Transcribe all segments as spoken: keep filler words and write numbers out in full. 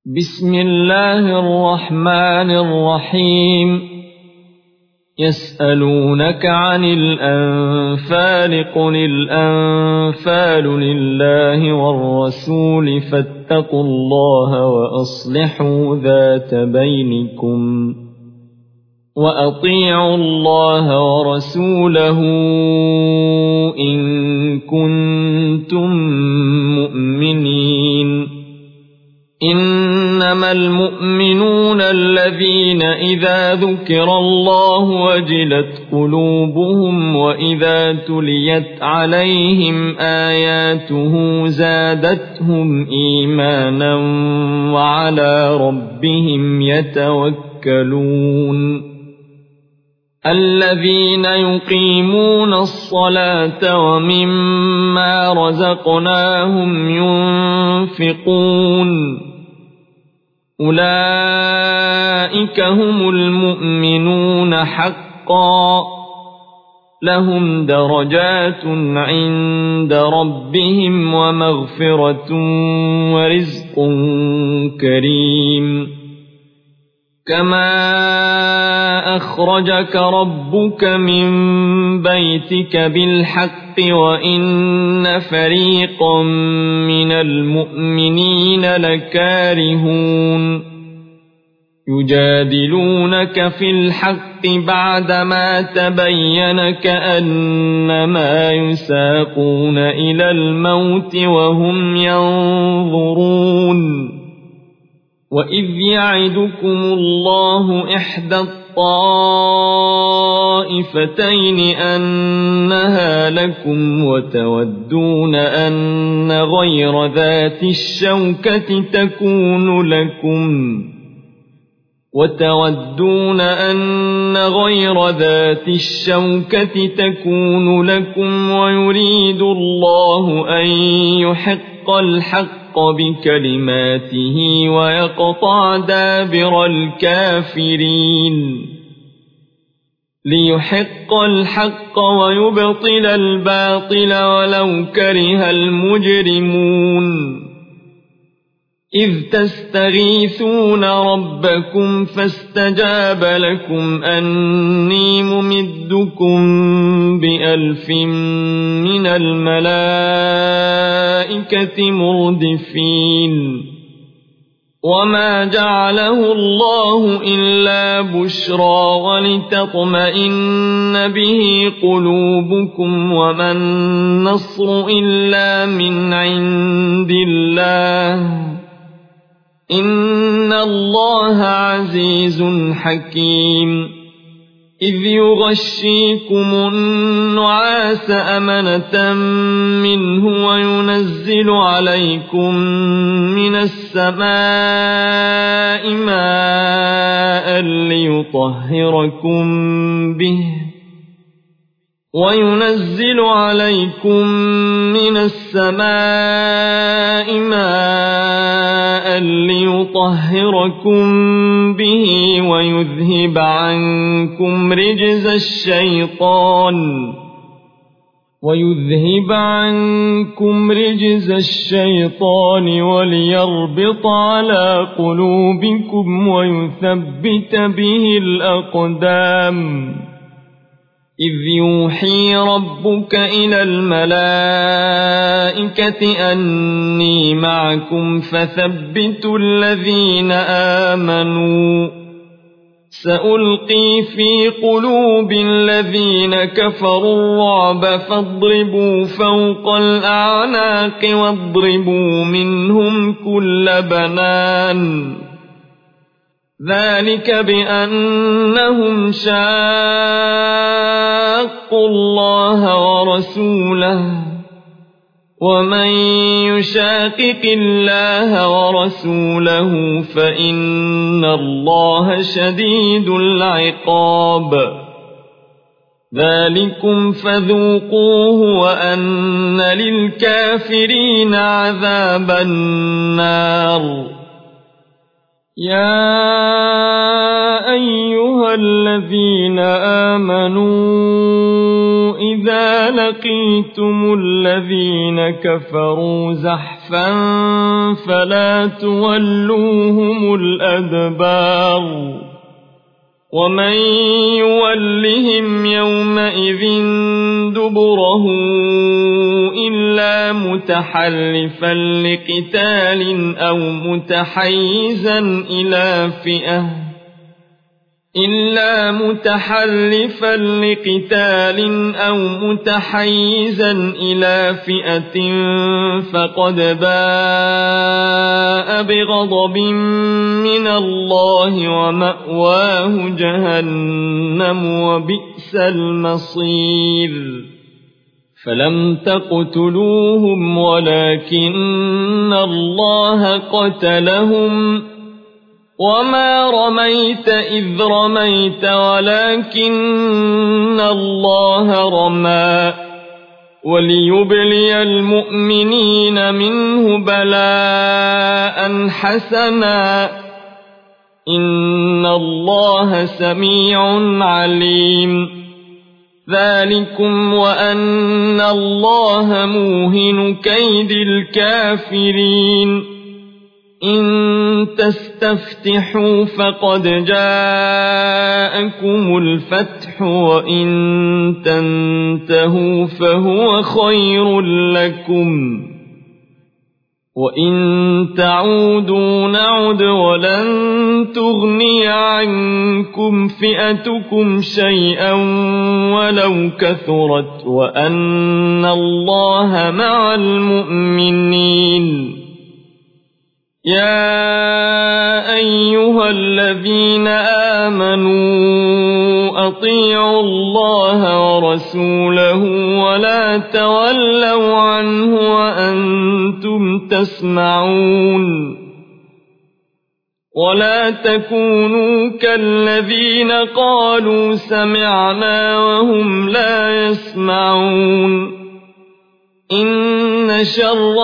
بسم الله الرحمن الرحيم يسألونك عن الأنفال قل الأنفال لله والرسول فاتقوا الله وأصلحوا ذات بينكم وأطيعوا الله ورسوله إن كنتم مؤمنين إنما المؤمنون الذين إذا ذكر الله وجلت قلوبهم وإذا تليت عليهم آياته زادتهم إيمانا وعلى ربهم يتوكلون الذين يقيمون الصلاة ومما رزقناهم ينفقون أولئك هم المؤمنون حقا لهم درجات عند ربهم ومغفرة ورزق كريم كما أخرجك ربك من بيتك بالحق وإن فريقا من المؤمنين لكارهون يجادلونك في الحق بعدما تبين كأنما يساقون إلى الموت وهم ينظرون وإذ يعدكم الله إحدى الطائفتين أنها لكم وتودون أن غير ذات الشوكة تكون لكم وتودون أن غير ذات الشوكة تكون لكم ويريد الله أن يحق الحق بكلماته ويقطع دابر الكافرين ليحق الحق ويبطل الباطل ولو كره المجرمون إذ تستغيثون ربكم فاستجاب لكم أني ممدكم بألف من الملائكة مردفين وما جعله الله إلا بشرى ولتطمئن به قلوبكم وما النصر إلا من عند الله إن الله عزيز حكيم إذ يغشيكم النعاس أمنة منه وينزل عليكم من السماء ماء ليطهركم به وينزل عليكم من السماء ماء ليطهركم به ويذهب عنكم رجز الشيطان ويذهب عنكم رجز الشيطان وليربط على قلوبكم ويثبت به الأقدام إذ يوحي ربك إلى الملائكة أني معكم فثبتوا الذين آمنوا سألقي في قلوب الذين كفروا الرعب فاضربوا فوق الأعناق واضربوا منهم كل بنان ذلك بأنهم شاقوا الله ورسوله ومن يشاقق الله ورسوله فإن الله شديد العقاب ذلكم فذوقوه وأن للكافرين عذاب النار يا أيها الذين آمنوا إذا لقيتم الذين كفروا زحفا زحفا فلا تولوهم الأدبار ومن يولهم يومئذ دبره إلا متحرفا لقتال أو متحيزا إلى فئة إلا متحرفا لقتال أو متحيزا إلى فئة فقد باء بغضب من الله ومأواه جهنم وبئس المصير فلم تقتلوهم ولكن الله قتلهم وما رميت إذ رميت ولكن الله رمى وليبلي المؤمنين منه بلاء حسنا إن الله سميع عليم ذلكم وأن الله موهن كيد الكافرين إن تستفتحوا فقد جاءكم الفتح وإن تنتهوا فهو خير لكم وإن تعودوا نعد ولن تغني عنكم فئتكم شيئا ولو كثرت وأن الله مع المؤمنين يا أيها الذين آمنوا أطيعوا الله ورسوله ولا تولوا عنه وأنتم تسمعون ولا تكونوا كالذين قالوا سمعنا وهم لا يسمعون إن شر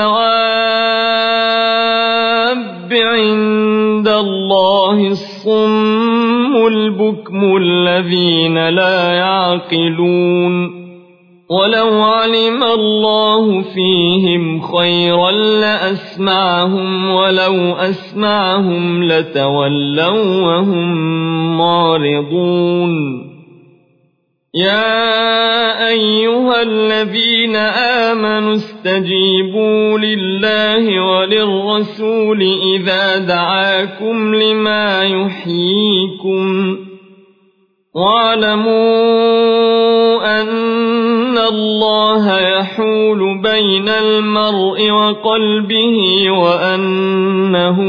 الدواب عند الله الصم البكم الذين لا يعقلون ولو علم الله فيهم خيرا لأسمعهم ولو أسمعهم لتولوا وهم معرضون يا أيها الذين آمنوا استجيبوا لله وللرسول إذا دعاكم لما يحييكم واعلموا أن الله يحول بين المرء وقلبه وأنه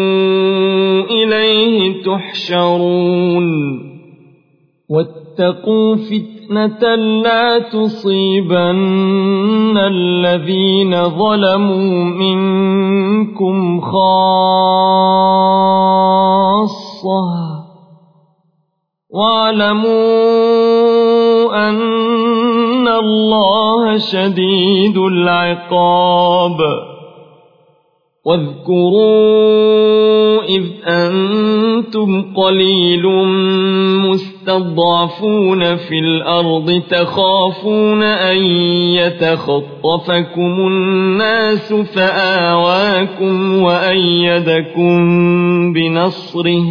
إليه تحشرون واتقوا فتنة لا تصيبن الذين ظلموا منكم خاصة واعلموا أن الله شديد العقاب واذكروا إذ أنتم قليل مستضعفون في الأرض تخافون أن يتخطفكم الناس فآواكم وأيدكم بنصره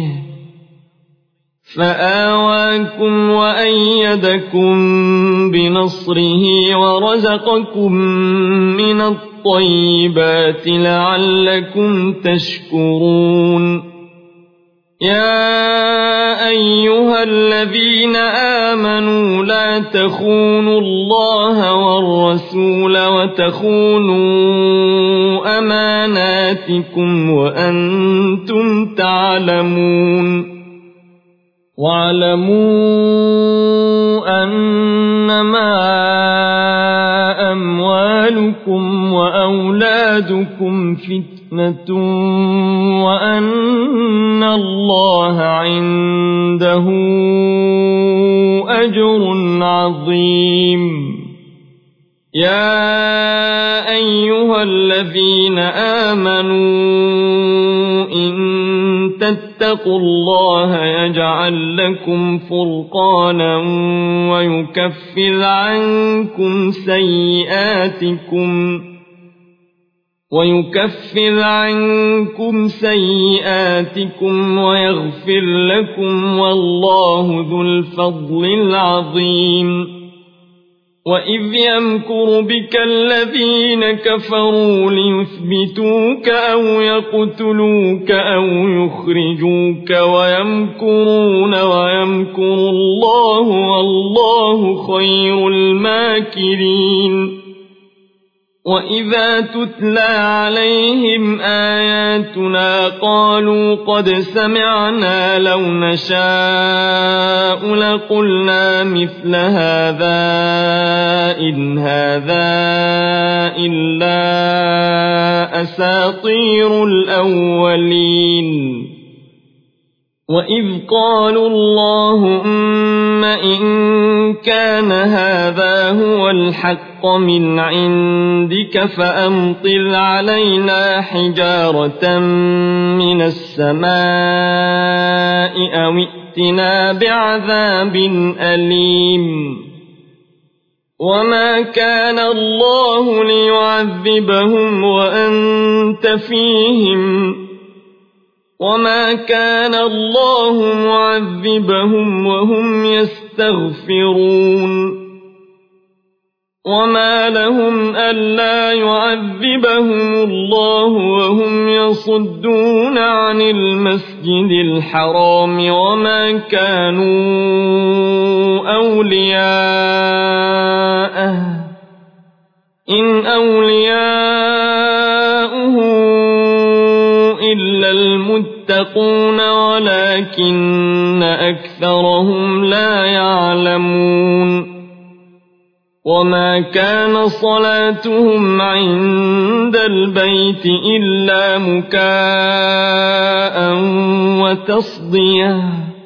فآواكم وأيدكم بنصره ورزقكم من الطيبات لعلكم تشكرون يا أيها الذين آمنوا لا تخونوا الله والرسول وتخونوا أماناتكم وأنتم تعلمون واعلموا أنما أموالكم وأولادكم فتنة وأن الله عنده أجر عظيم يا أيها الذين آمنوا إن تتقوا الله يجعل لكم فرقانا ويكفر عنكم سيئاتكم ويكفر عنكم سيئاتكم ويغفر لكم والله ذو الفضل العظيم وإذ يمكر بك الذين كفروا ليثبتوك أو يقتلوك أو يخرجوك ويمكرون ويمكر الله والله خير الماكرين وإذا تتلى عليهم آياتنا قالوا قد سمعنا لو نشاء لقلنا مثل هذا إن هذا إلا أساطير الأولين وإذ قالوا اللهم إن كان هذا هو الحق من عندك فأمطر علينا حجارة من السماء أو ائتنا بعذاب أليم وما كان الله ليعذبهم وأنت فيهم وما كان الله معذبهم وهم يستغفرون وما لهم ألا يعذبهم الله وهم يصدون عن المسجد الحرام وما كانوا أولياءه إن أولياؤه إلا المتقون ولكن أكثرهم لا يعلمون وما كان صلاتهم عند البيت إلا مكاء وتصدية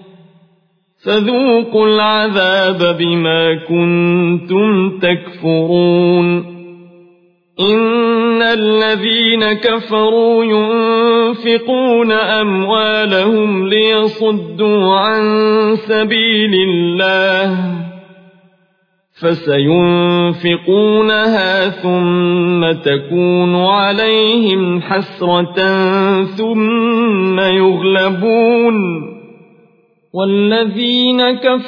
فذوقوا العذاب بما كنتم تكفرون إن الذين كفروا ينفقون أموالهم ليصدوا عن سبيل الله فسينفقونها ثم تكون عليهم حسرة ثم يغلبون والذين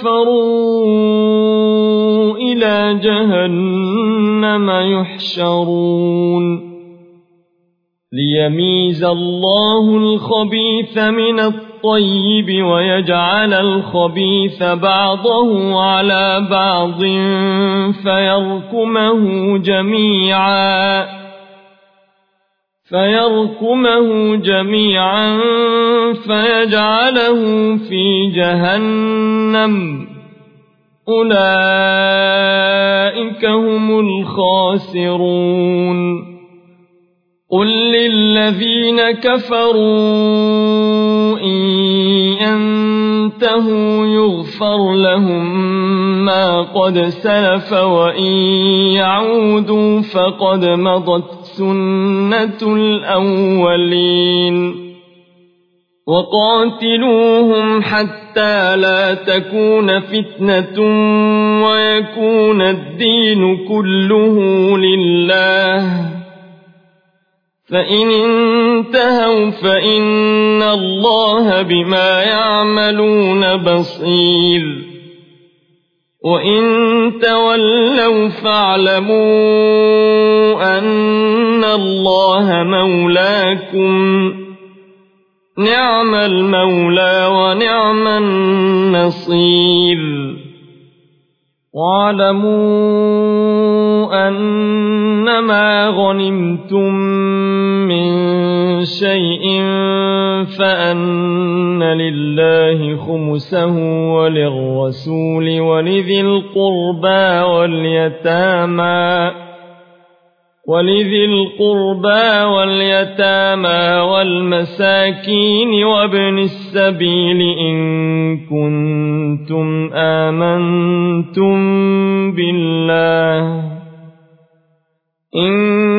كفروا إلى جهنم يحشرون ليميز الله الخبيث من الطيب ويجعل الخبيث بعضه على بعض فيركمه جميعا فيركمه جميعا فيجعله في جهنم أولئك هم الخاسرون قل للذين كفروا إن ينتهوا يغفر لهم ما قد سلف وإن يعودوا فقد مضت سنة الأولين وقاتلوهم حتى لا تكون فتنة ويكون الدين كله لله فإن انتهوا فإن الله بما يعملون بصير وإن تولوا فاعلموا أن الله مولاكم نعم المولى ونعم النصير واعلموا أنما غنمتم من شيء فأن لله خمسه وللرسول ولذي القربى واليتامى ولذي القربى واليتامى والمساكين وابن السبيل إن كنتم آمنتم بالله إن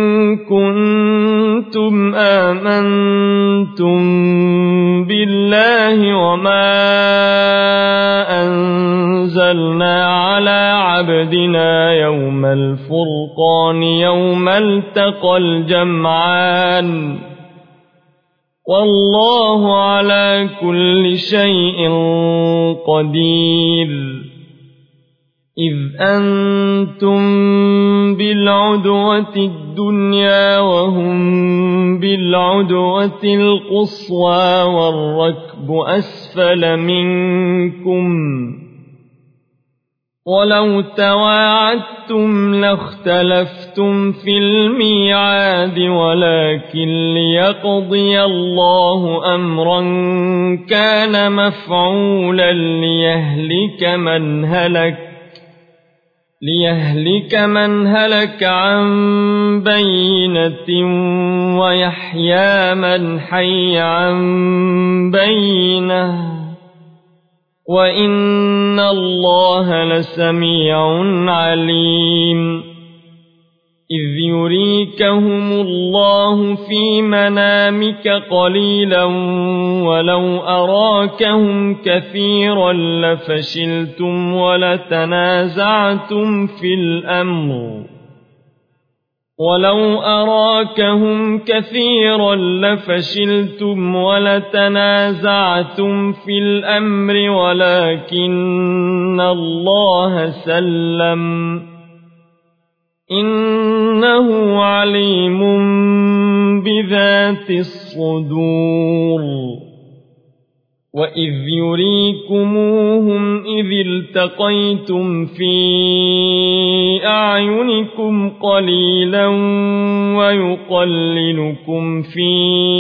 كنتم آمنتم بالله وما أنزلنا على عبدنا يوم الفرقان والفرقان يوم التقى الجمعان والله على كل شيء قدير إذ أنتم بالعدوة الدنيا وهم بالعدوة القصوى والركب أسفل منكم ولو تواعدتم لاختلفتم في الميعاد ولكن ليقضي الله أمرا كان مفعولا ليهلك من هلك ليهلك من هلك عن بينة ويحيى من حي عن بينة وإن الله لسميع عليم إذ يريكهم الله في منامك قليلا ولو أراكهم كثيرا لفشلتم ولتنازعتم في الأمر ولو أراكهم كثيرا لفشلتم ولتنازعتم في الأمر ولكن الله سلم إنه عليم بذات الصدور وإذ يريكموهم إذ التقيتم في أعينكم قليلا ويقللكم في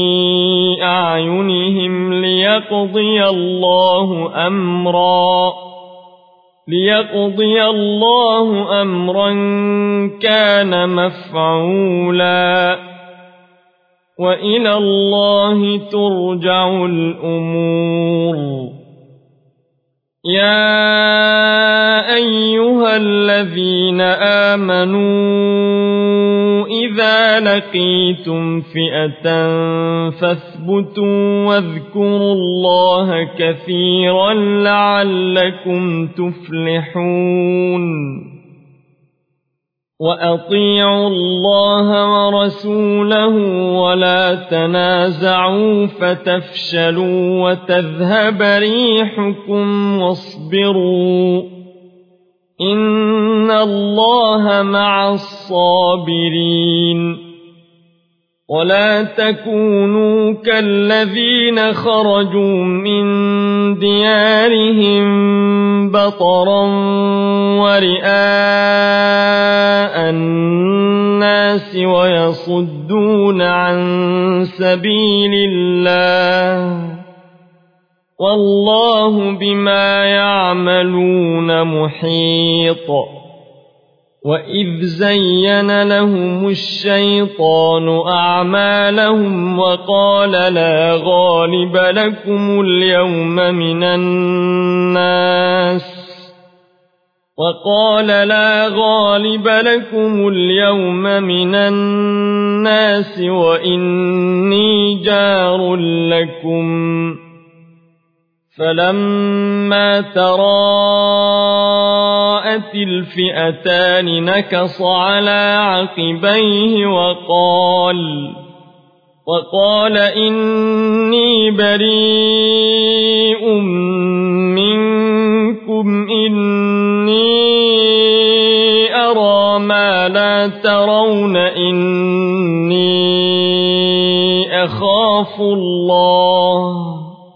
أعينهم ليقضي الله أمرا ليقضي الله أمرا كان مفعولا وإلى الله ترجع الأمور يا أيها الذين آمنوا إذا لقيتم فئة فاثبتوا واذكروا الله كثيرا لعلكم تفلحون وأطيعوا الله ورسوله ولا تنازعوا فتفشلوا وتذهب ريحكم واصبروا إن الله مع الصابرين ولا تكونوا كالذين خرجوا من ديارهم بطرا ورئاء الناس ويصدون عن سبيل الله والله بما يعملون محيط وإذ زين لهم الشيطان أعمالهم وقال لا غالب لكم اليوم من الناس وقال لا غالب لكم اليوم من الناس وإني جار لكم فلما تراءت الفئتان نكص على عقبيه وقال وقال إني بريء منكم إني أرى ما لا ترون إني أخاف الله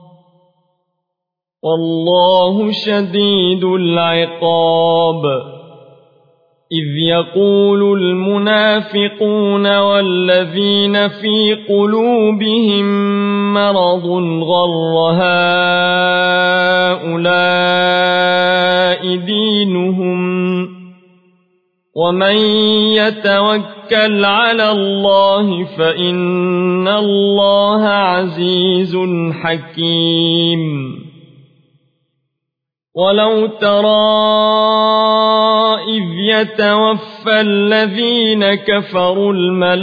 والله شديد العقاب إذ يقول المنافقون والذين في قلوبهم مرض غر هؤلاء دينهم ومن يتوكل على الله فإن الله عزيز حكيم ولو ترى إذ يتوفى الذين كفروا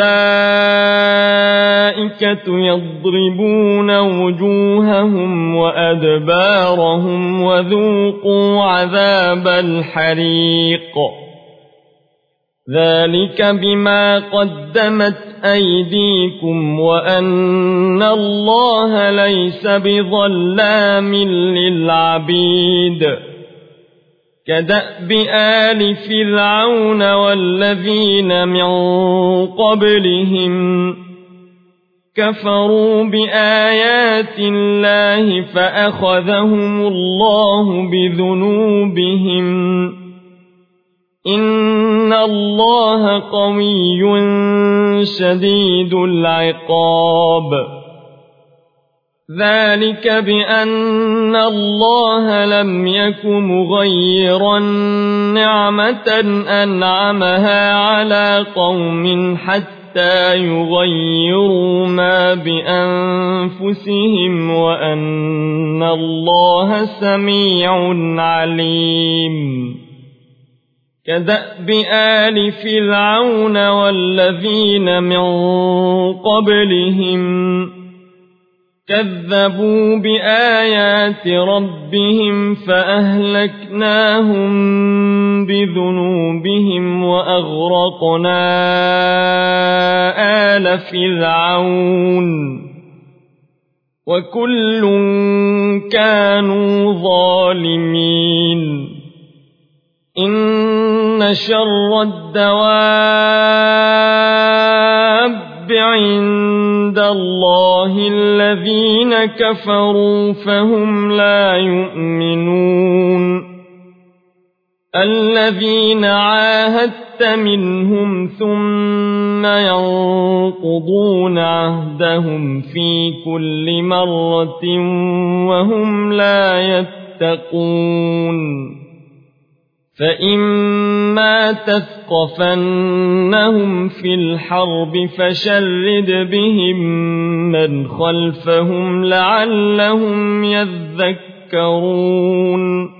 الملائكة يضربون وجوههم وأدبارهم وذوقوا عذاب الحريق ذلك بما قدمت أيديكم وأن الله ليس بظلام للعبيد كدأب آل فرعون والذين من قبلهم كفروا بآيات الله فأخذهم الله بذنوبهم إن الله قوي شديد العقاب ذلك بأن الله لم يك مغيرا نعمة أنعمها على قوم حتى يغيروا ما بأنفسهم وأن الله سميع عليم كدأب آل فرعون والذين من قبلهم كذبوا بآيات ربهم فأهلكناهم بذنوبهم وأغرقنا آل فرعون وكل كانوا ظالمين إن شر الدواب عند الله الذين كفروا فهم لا يؤمنون الذين عاهدت منهم ثم ينقضون عهدهم في كل مرة وهم لا يتقون فإما تثقفنهم في الحرب فشرد بهم من خلفهم لعلهم يذكرون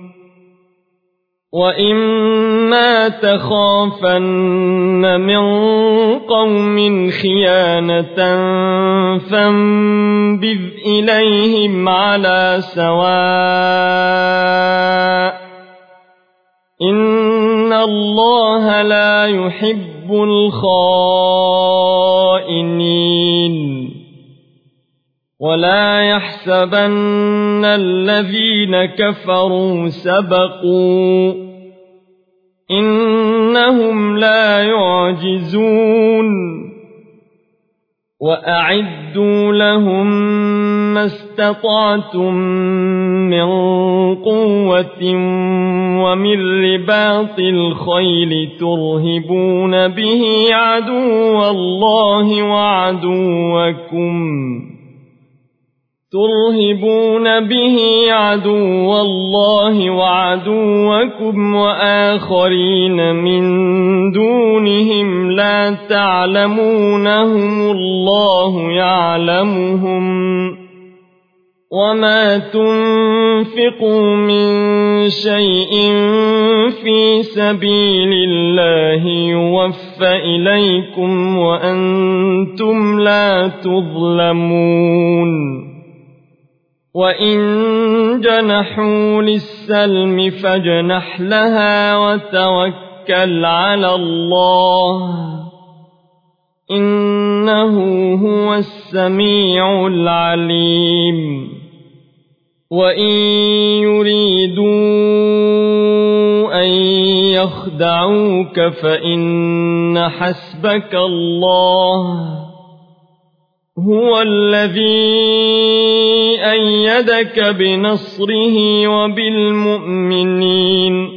وإما تخافن من قوم خيانة فانبذ إليهم على سواء إن الله لا يحب الخائنين ولا يحسبن الذين كفروا سبقوا إنهم لا يعجزون وأعدوا لهم ما استطعتم من قوة ومن رباط الخيل ترهبون به عدو الله وعدوكم ترهبون به عدو الله وعدوكم وآخرين من دونهم لا تعلمونهم الله يعلمهم وما تنفقوا من شيء في سبيل الله يوفى إليكم وأنتم لا تظلمون وإن جنحوا للسلم فاجنح لها وتوكل على الله إنه هو السميع العليم وإن يريدوا أن يخدعوك فإن حسبك الله هو الذي أيدك بنصره وبالمؤمنين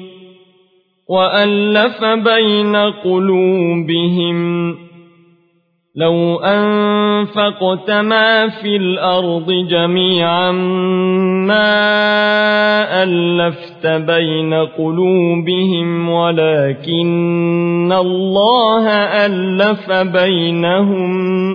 وألف بين قلوبهم لو أنفقت ما في الأرض جميعا ما ألفت بين قلوبهم ولكن الله ألف بينهم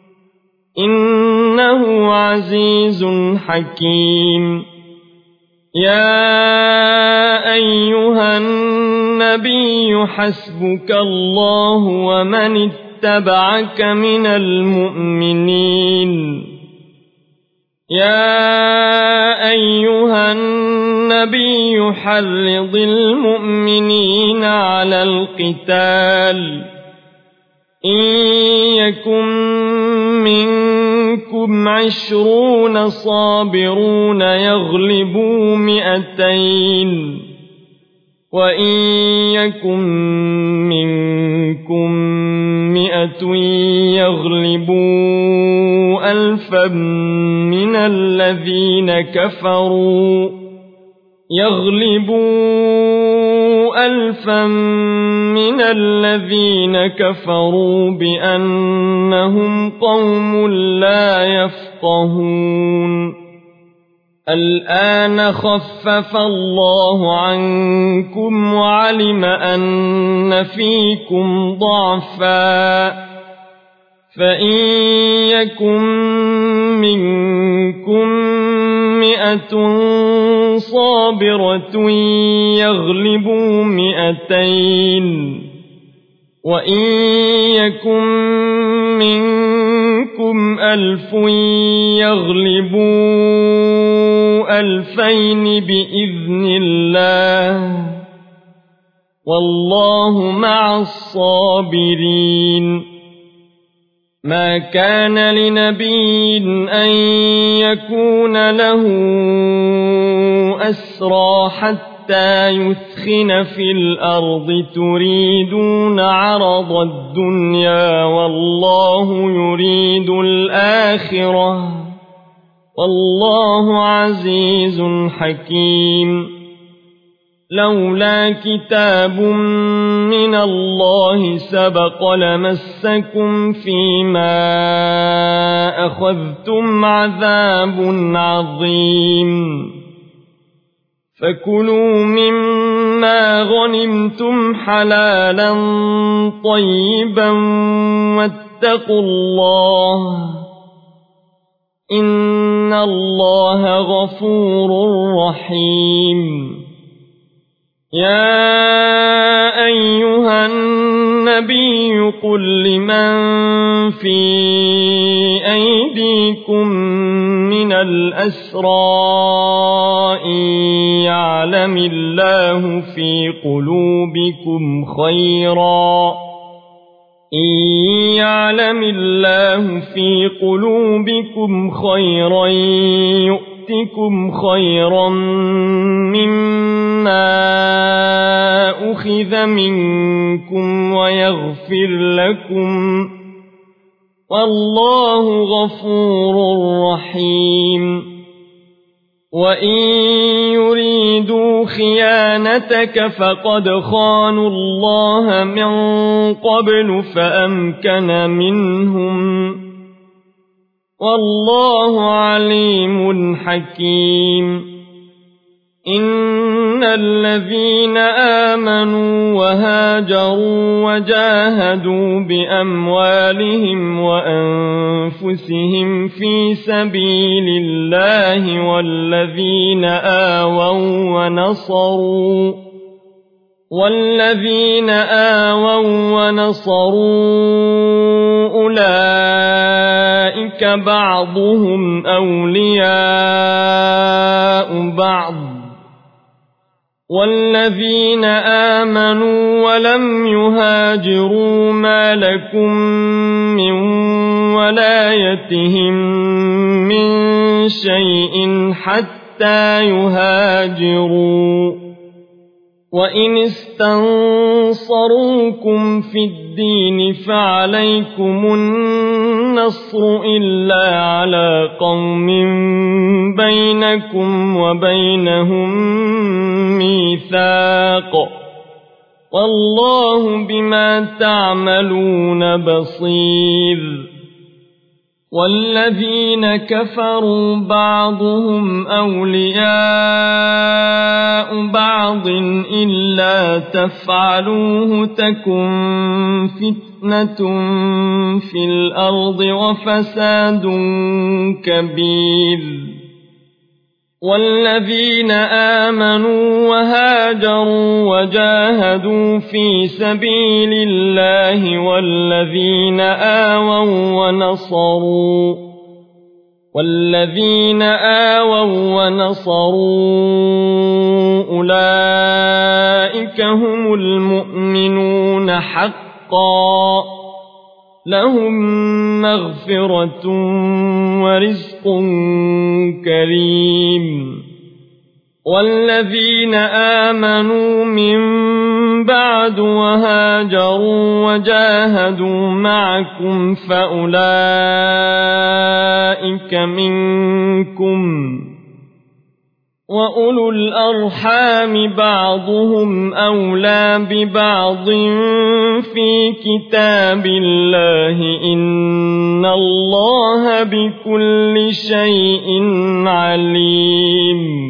إنه عزيز حكيم يا أيها النبي حسبك الله ومن اتبعك من المؤمنين يا أيها النبي حرض المؤمنين على القتال إن يكن منكم عشرون صابرون يغلبوا مئتين وإن يكن منكم مئة يغلبوا ألفا من الذين كفروا يغلبوا ألفا من الذين كفروا بأنهم قوم لا يفقهون الآن خفف الله عنكم وعلم أن فيكم ضعفا فإن يكن منكم مئة صابرة يغلبوا مئتين وإن يكن منكم ألف يغلبوا ألفين بإذن الله والله مع الصابرين ما كان لنبي أن يكون له أسرى حتى يثخن في الأرض تريدون عرض الدنيا والله يريد الآخرة والله عزيز حكيم لولا كتاب من الله سبق لمسكم فيما أخذتم عذاب عظيم فكلوا مما غنمتم حلالا طيبا واتقوا الله إن الله غفور رحيم يا أيها النبي قل لمن في أيديكم من الأسرى إن يعلم الله في قلوبكم خيرا إن يعلم الله في قلوبكم خيرا يؤتكم خيرا مما أخذ منكم ويغفر لكم والله غفور رحيم وإن يريدوا خيانتك فقد خانوا الله من قبل فأمكن منهم والله عليم حكيم إن الذين آمنوا وهاجروا وجاهدوا بأموالهم وأنفسهم في سبيل الله والذين آووا ونصروا والذين آووا ونصروا أولئك بعضهم أولياء بعض والذين آمنوا ولم يهاجروا ما لكم من ولايتهم من شيء حتى يهاجروا وإن استنصروكم في الدين فعليكم النصر إلا على قوم بينكم وبينهم ميثاق والله بما تعملون بصير والذين كفروا بعضهم أولياء بعض إلا تفعلوه تكن فتنة في الأرض وفساد كبير والذين آمنوا وهاجروا وجاهدوا في سبيل الله والذين آووا ونصروا والذين آووا ونصروا أولئك هم المؤمنون حقا لهم مغفرة ورزق كريم والذين آمنوا من بعد وهاجروا وجاهدوا معكم فأولئك منكم وأولو الأرحام بعضهم أولى ببعض في كتاب الله إن الله بكل شيء عليم